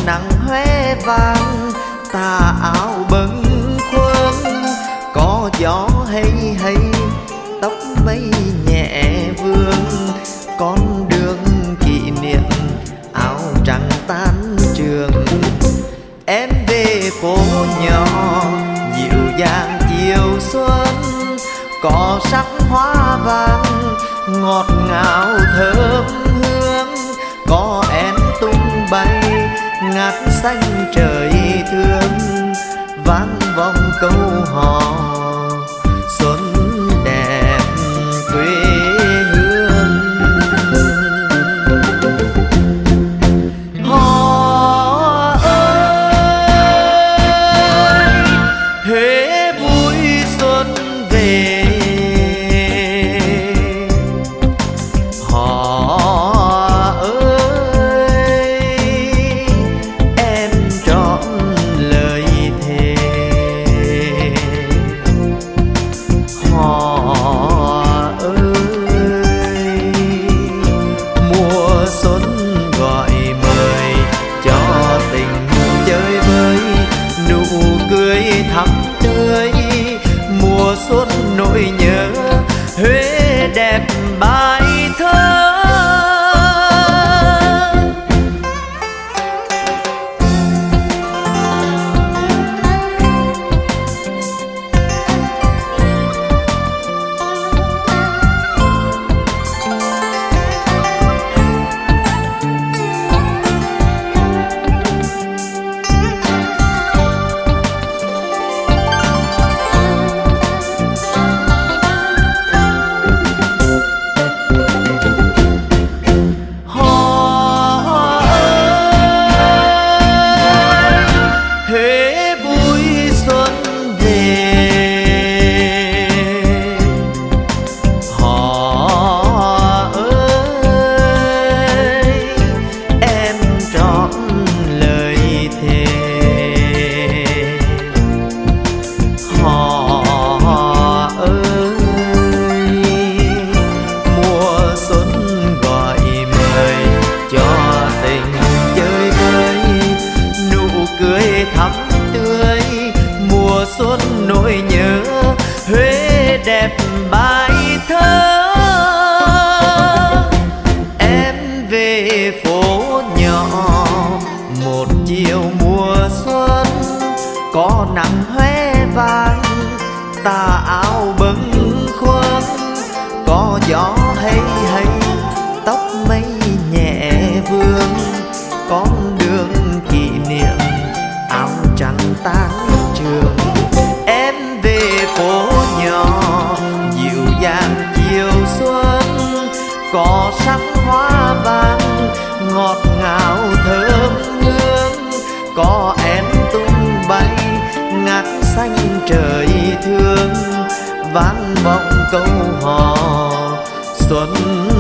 nắng hoe vàng tà áo bâng khuâng, có gió hay hay tóc mây nhẹ vương, con đường kỷ niệm áo trắng tan trường. Em về phố nhỏ dịu dàng chiều xuân, có sắc hoa vàng ngọt ngào thơm hương, có én tung bay ngát xanh trời thương, vang vọng câu hò xuân đẹp quê hương. Hò ơi Huế vui xuân về, hò ơi em trọn lời thề, hò ơi mùa xuân gọi mời cho tình chơi vơi, nụ cười thắm tươi mùa xuân nỗi nhớ Huế đẹp bài thơ. Thắm tươi mùa xuân nỗi nhớ Huế đẹp bài thơ. Em về phố nhỏ một chiều mùa xuân, có nắng hoe vàng tà áo bâng khuâng, có gió hay hay tóc mây nhẹ vương, con đường kỷ niệm áo trắng tan trường. Em về phố nhỏ dịu dàng chiều xuân, có sắc hoa vàng ngọt ngào thơm hương, có én tung bay ngát xanh trời thương, vang vọng câu hò xuân